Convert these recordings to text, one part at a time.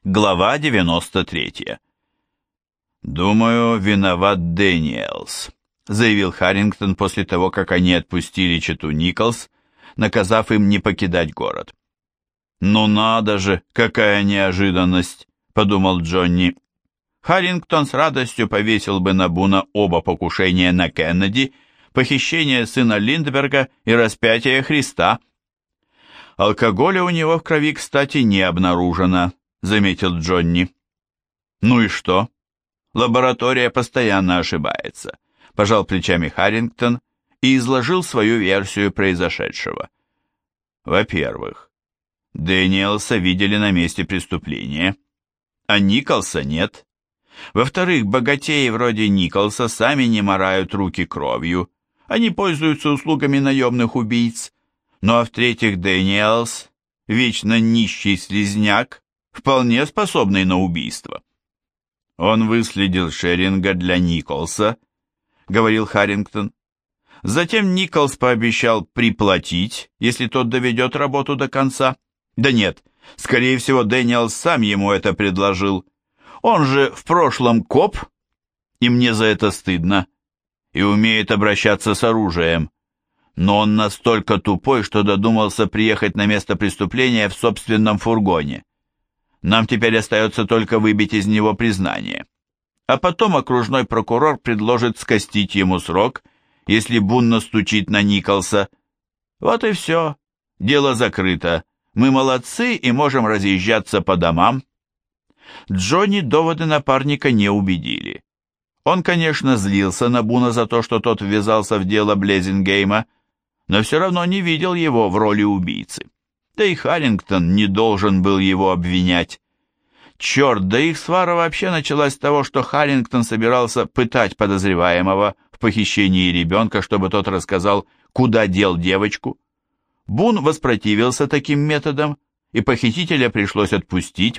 Глава 93. «Думаю, виноват Дэниелс», — заявил Харрингтон после того, как они отпустили чету Николс, наказав им не покидать город. «Ну надо же, какая неожиданность», — подумал Джонни. Харрингтон с радостью повесил бы на Буна оба покушения на Кеннеди, похищение сына Линдберга и распятие Христа. «Алкоголя у него в крови, кстати, не обнаружено», — заметил Джонни. «Ну и что? Лаборатория постоянно ошибается», — пожал плечами Харрингтон и изложил свою версию произошедшего. Во-первых, Дэниелса видели на месте преступления, а Николса нет. Во-вторых, богатеи вроде Николса сами не морают руки кровью, они пользуются услугами наемных убийц. Ну а в-третьих, Дэниелс, вечно нищий слизняк, вполне способный на убийство. «Он выследил Шеринга для Николса», — говорил Харрингтон. «Затем Николс пообещал приплатить, если тот доведет работу до конца. Да нет, скорее всего, Дэниелс сам ему это предложил. Он же в прошлом коп, и мне за это стыдно, и умеет обращаться с оружием. Но он настолько тупой, что додумался приехать на место преступления в собственном фургоне. Нам теперь остается только выбить из него признание. А потом окружной прокурор предложит скостить ему срок, если Бун настучит на Николса. Вот и все. Дело закрыто. Мы молодцы и можем разъезжаться по домам». Джонни доводы напарника не убедили. Он, конечно, злился на Буна за то, что тот ввязался в дело Блезингейма, но все равно не видел его в роли убийцы. Да и Харрингтон не должен был его обвинять. Черт, да их свара вообще началась с того, что Харрингтон собирался пытать подозреваемого в похищении ребенка, чтобы тот рассказал, куда дел девочку. Бун воспротивился таким методам, и похитителя пришлось отпустить.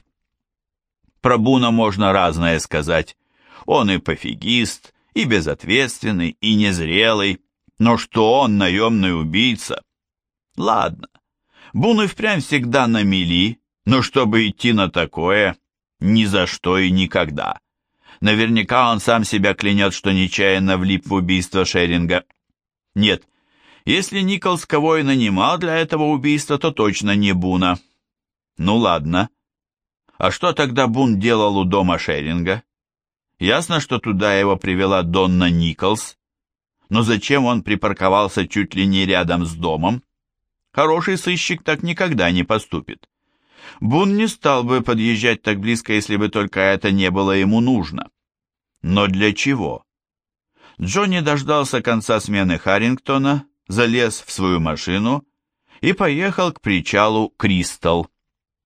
Про Буна можно разное сказать. Он и пофигист, и безответственный, и незрелый. Но что он наемный убийца? Ладно, Бун и впрямь всегда на мели, но чтобы идти на такое, ни за что и никогда. Наверняка он сам себя клянет, что нечаянно влип в убийство Шеринга. Нет, если Николс кого и нанимал для этого убийства, то точно не Буна. Ну ладно. А что тогда Бун делал у дома Шеринга? Ясно, что туда его привела Донна Николс. Но зачем он припарковался чуть ли не рядом с домом? Хороший сыщик так никогда не поступит. Бун не стал бы подъезжать так близко, если бы только это не было ему нужно. Но для чего? Джонни дождался конца смены Харрингтона, залез в свою машину и поехал к причалу Кристал.